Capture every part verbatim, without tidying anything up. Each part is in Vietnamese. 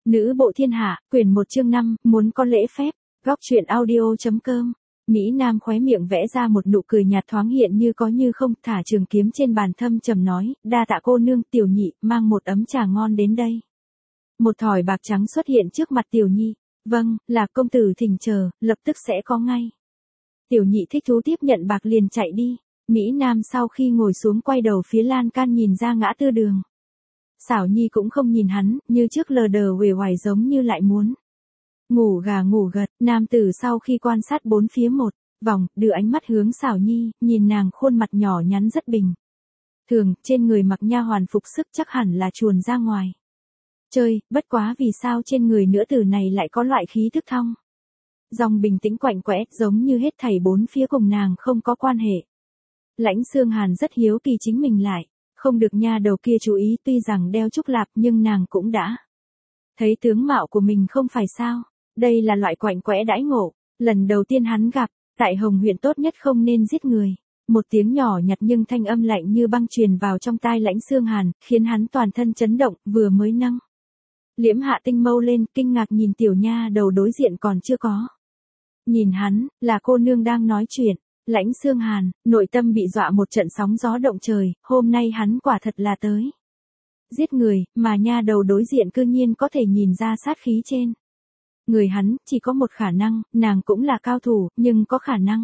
Nữ bộ thiên hạ, quyển một chương năm, muốn có lễ phép, góc truyện audio.com. Mỹ Nam khóe miệng vẽ ra một nụ cười nhạt thoáng hiện như có như không, thả trường kiếm trên bàn thâm trầm nói, đa tạ cô nương. Tiểu nhị, mang một ấm trà ngon đến đây. Một thỏi bạc trắng xuất hiện trước mặt tiểu nhi. Vâng, là công tử thỉnh chờ, lập tức sẽ có ngay. Tiểu nhị thích thú tiếp nhận bạc liền chạy đi. Mỹ Nam sau khi ngồi xuống quay đầu phía lan can nhìn ra ngã tư đường. Xảo Nhi cũng không nhìn hắn, như trước lờ đờ uể oải giống như lại muốn ngủ gà ngủ gật. Nam tử sau khi quan sát bốn phía một vòng, đưa ánh mắt hướng Xảo Nhi, nhìn nàng khuôn mặt nhỏ nhắn rất bình thường, trên người mặc nha hoàn phục sức chắc hẳn là chuồn ra ngoài chơi, bất quá vì sao trên người nữ tử này lại có loại khí thức thong dòng bình tĩnh quạnh quẽ, giống như hết thảy bốn phía cùng nàng không có quan hệ. Lãnh Xương Hàn rất hiếu kỳ chính mình lại không được nha đầu kia chú ý, tuy rằng đeo trúc lạp nhưng nàng cũng đã thấy tướng mạo của mình không phải sao. Đây là loại quạnh quẽ đãi ngộ, lần đầu tiên hắn gặp, tại Hồng huyện tốt nhất không nên giết người. Một tiếng nhỏ nhặt nhưng thanh âm lạnh như băng truyền vào trong tai Lãnh Xương Hàn, khiến hắn toàn thân chấn động, vừa mới nâng liễm hạ tinh mâu lên, kinh ngạc nhìn tiểu nha đầu đối diện còn chưa có nhìn hắn, là cô nương đang nói chuyện. Lãnh Xương Hàn, nội tâm bị dọa một trận sóng gió động trời, hôm nay hắn quả thật là tới giết người, mà nha đầu đối diện cư nhiên có thể nhìn ra sát khí trên người hắn. Chỉ có một khả năng, nàng cũng là cao thủ, nhưng có khả năng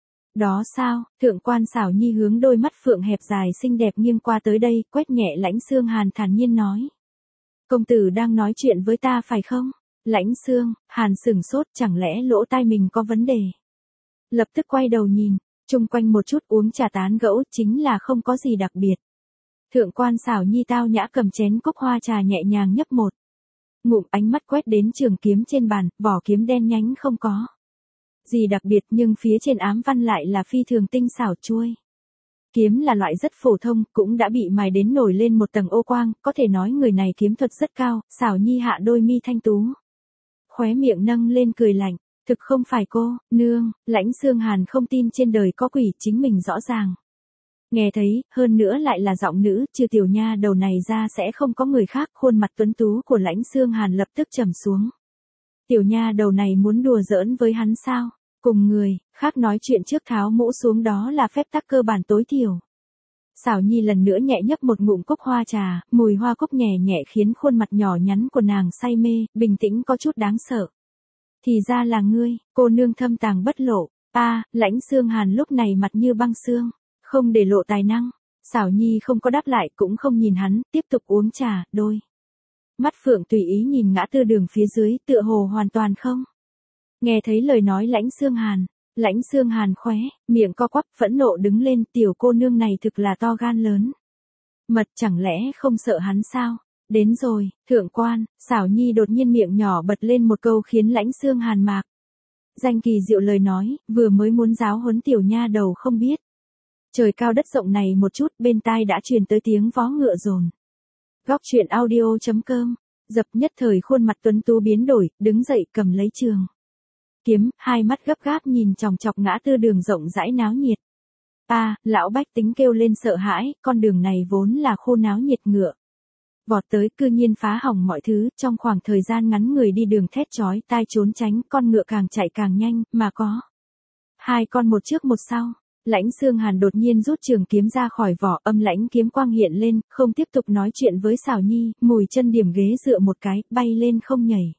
đó sao? Thượng quan Xảo Nhi hướng đôi mắt phượng hẹp dài xinh đẹp nghiêng qua tới đây, quét nhẹ Lãnh Xương Hàn thản nhiên nói. Công tử đang nói chuyện với ta phải không? Lãnh Xương Hàn sửng sốt, chẳng lẽ lỗ tai mình có vấn đề? Lập tức quay đầu nhìn, chung quanh một chút uống trà tán gẫu, chính là không có gì đặc biệt. Thượng quan Xảo Nhi tao nhã cầm chén cốc hoa trà nhẹ nhàng nhấp một ngụm, ánh mắt quét đến trường kiếm trên bàn, vỏ kiếm đen nhánh không có gì đặc biệt, nhưng phía trên ám văn lại là phi thường tinh xảo. Chuôi kiếm là loại rất phổ thông, cũng đã bị mài đến nổi lên một tầng ô quang, có thể nói người này kiếm thuật rất cao. Xảo Nhi hạ đôi mi thanh tú, khóe miệng nâng lên cười lạnh. Thực không phải cô, nương. Lãnh Xương Hàn không tin trên đời có quỷ, chính mình rõ ràng nghe thấy, hơn nữa lại là giọng nữ, trừ tiểu nha đầu này ra sẽ không có người khác. Khuôn mặt tuấn tú của Lãnh Xương Hàn lập tức trầm xuống. Tiểu nha đầu này muốn đùa giỡn với hắn sao? Cùng người khác nói chuyện trước tháo mũ xuống, đó là phép tắc cơ bản tối thiểu. Xảo Nhi lần nữa nhẹ nhấp một ngụm cốc hoa trà, mùi hoa cốc nhẹ nhẹ khiến khuôn mặt nhỏ nhắn của nàng say mê, bình tĩnh có chút đáng sợ. Thì ra là ngươi, cô nương thâm tàng bất lộ. A, à, Lãnh Xương Hàn lúc này mặt như băng xương, không để lộ tài năng. Xảo Nhi không có đáp lại, cũng không nhìn hắn, tiếp tục uống trà. Đôi mắt phượng tùy ý nhìn ngã tư đường phía dưới, tựa hồ hoàn toàn không nghe thấy lời nói Lãnh Xương Hàn. Lãnh Xương Hàn khóe miệng co quắp, phẫn nộ đứng lên, tiểu cô nương này thực là to gan lớn mật, chẳng lẽ không sợ hắn sao? Đến rồi. Thượng quan Xảo Nhi đột nhiên miệng nhỏ bật lên một câu khiến Lãnh Xương Hàn mạc danh kỳ diệu lời nói, vừa mới muốn giáo huấn tiểu nha đầu không biết trời cao đất rộng này một chút, bên tai đã truyền tới tiếng vó ngựa dồn. Góc truyện audio.com. Dập nhất thời khuôn mặt tuấn tú biến đổi, đứng dậy cầm lấy trường kiếm, hai mắt gấp gáp nhìn chòng chọc ngã tư đường rộng rãi náo nhiệt. A, à, lão bách tính kêu lên sợ hãi, con đường này vốn là khu náo nhiệt, ngựa vọt tới cư nhiên phá hỏng mọi thứ. Trong khoảng thời gian ngắn người đi đường thét chói tai trốn tránh, con ngựa càng chạy càng nhanh, mà có hai con một trước một sau. Lãnh Xương Hàn đột nhiên rút trường kiếm ra khỏi vỏ, âm lãnh kiếm quang hiện lên, không tiếp tục nói chuyện với Xảo Nhi, mùi chân điểm ghế dựa một cái, bay lên không nhảy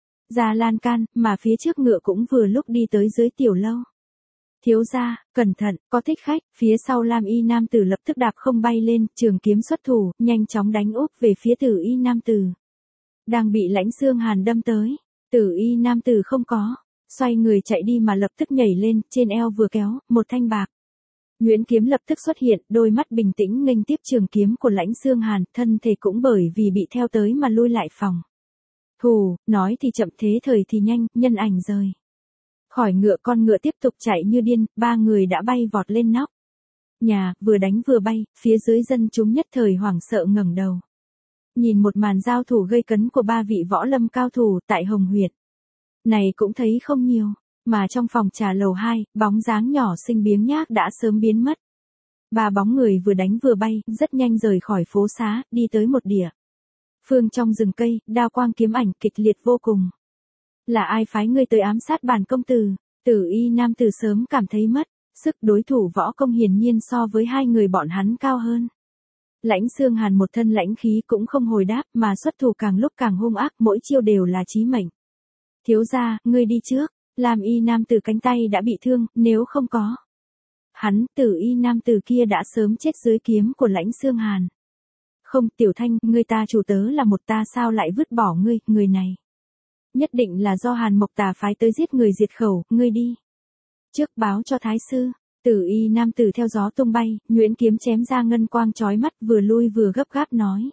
ra lan can, mà phía trước ngựa cũng vừa lúc đi tới dưới tiểu lâu. Thiếu gia, cẩn thận, có thích khách. Phía sau lam y nam tử lập tức đạp không bay lên, trường kiếm xuất thủ, nhanh chóng đánh úp về phía tử y nam tử đang bị Lãnh Xương Hàn đâm tới. Tử y nam tử không có xoay người chạy đi mà lập tức nhảy lên, trên eo vừa kéo một thanh bạc nhuyễn kiếm lập tức xuất hiện, đôi mắt bình tĩnh nghênh tiếp trường kiếm của Lãnh Xương Hàn, thân thể cũng bởi vì bị theo tới mà lui lại phòng thủ. Nói thì chậm, thế thời thì nhanh, nhân ảnh rời khỏi ngựa, con ngựa tiếp tục chạy như điên. Ba người đã bay vọt lên nóc nhà, vừa đánh vừa bay. Phía dưới dân chúng nhất thời hoảng sợ ngẩng đầu nhìn một màn giao thủ gây cấn của ba vị võ lâm cao thủ tại Hồng huyện này cũng thấy không nhiều. Mà trong phòng trà lầu hai, bóng dáng nhỏ xinh biếng nhác đã sớm biến mất. Ba bóng người vừa đánh vừa bay, rất nhanh rời khỏi phố xá, đi tới một địa Phương trong rừng cây, đao quang kiếm ảnh kịch liệt vô cùng. Là ai phái ngươi tới ám sát bản công tử? Tử y nam tử sớm cảm thấy mất sức, đối thủ võ công hiển nhiên so với hai người bọn hắn cao hơn. Lãnh Xương Hàn một thân lãnh khí cũng không hồi đáp mà xuất thủ càng lúc càng hung ác, mỗi chiêu đều là chí mệnh. Thiếu gia, ngươi đi trước. Lam y nam tử cánh tay đã bị thương, nếu không có hắn, tử y nam tử kia đã sớm chết dưới kiếm của Lãnh Xương Hàn. Không, Tiểu Thanh, ngươi ta chủ tớ là một, ta sao lại vứt bỏ ngươi, người này nhất định là do Hàn Mộc Tà phái tới giết người diệt khẩu, ngươi đi trước báo cho thái sư. Tử y nam tử theo gió tung bay, nhuyễn kiếm chém ra ngân quang chói mắt, vừa lui vừa gấp gáp nói.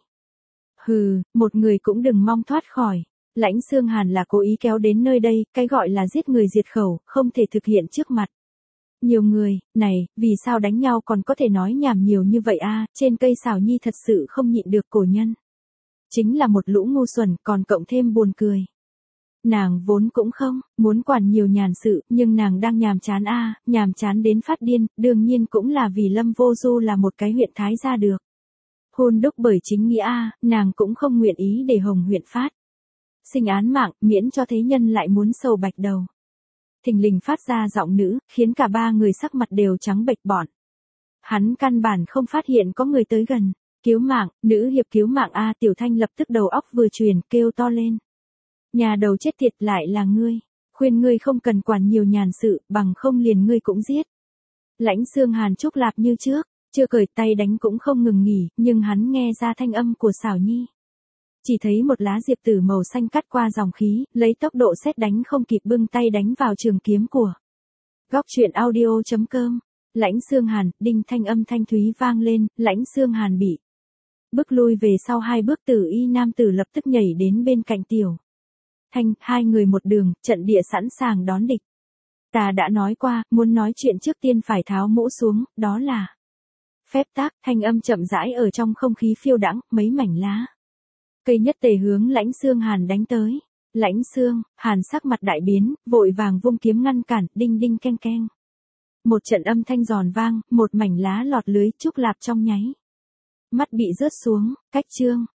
Hừ, một người cũng đừng mong thoát khỏi. Lãnh Xương Hàn là cố ý kéo đến nơi đây, cái gọi là giết người diệt khẩu, không thể thực hiện trước mặt nhiều người. Này, vì sao đánh nhau còn có thể nói nhảm nhiều như vậy a? Trên cây Xảo Nhi thật sự không nhịn được, cổ nhân chính là một lũ ngu xuẩn, còn cộng thêm buồn cười. Nàng vốn cũng không muốn quản nhiều nhàn sự, nhưng nàng đang nhàm chán a, nhàm chán đến phát điên, đương nhiên cũng là vì Lâm Vô Du là một cái huyện thái gia được hôn đúc bởi chính nghĩa a, nàng cũng không nguyện ý để Hồng huyện phát sinh án mạng, miễn cho thế nhân lại muốn sầu bạch đầu. Thình lình phát ra giọng nữ, khiến cả ba người sắc mặt đều trắng bệch bọn. Hắn căn bản không phát hiện có người tới gần. Cứu mạng, nữ hiệp cứu mạng a. Tiểu Thanh lập tức đầu óc vừa truyền, kêu to lên. Nhà đầu chết tiệt, lại là ngươi. Khuyên ngươi không cần quản nhiều nhàn sự, bằng không liền ngươi cũng giết. Lãnh Xương Hàn chốc lạp như trước, chưa cởi tay đánh cũng không ngừng nghỉ, nhưng hắn nghe ra thanh âm của Xảo Nhi. Chỉ thấy một lá diệp tử màu xanh cắt qua dòng khí, lấy tốc độ sét đánh không kịp bưng tay đánh vào trường kiếm của. Góc truyện audio chấm com. Lãnh Xương Hàn, đinh thanh âm thanh thúy vang lên, Lãnh Xương Hàn bị bước lui về sau hai bước, tử y nam tử lập tức nhảy đến bên cạnh Tiểu Thanh, hai người một đường, trận địa sẵn sàng đón địch. Ta đã nói qua, muốn nói chuyện trước tiên phải tháo mũ xuống, đó là phép tắc. Thanh âm chậm rãi ở trong không khí phiêu đãng, mấy mảnh lá cây nhất tề hướng Lãnh Xương Hàn đánh tới. Lãnh Xương Hàn sắc mặt đại biến, vội vàng vung kiếm ngăn cản, đinh đinh keng keng. Một trận âm thanh giòn vang, một mảnh lá lọt lưới, trúc lạp trong nháy mắt bị rớt xuống. Cách chương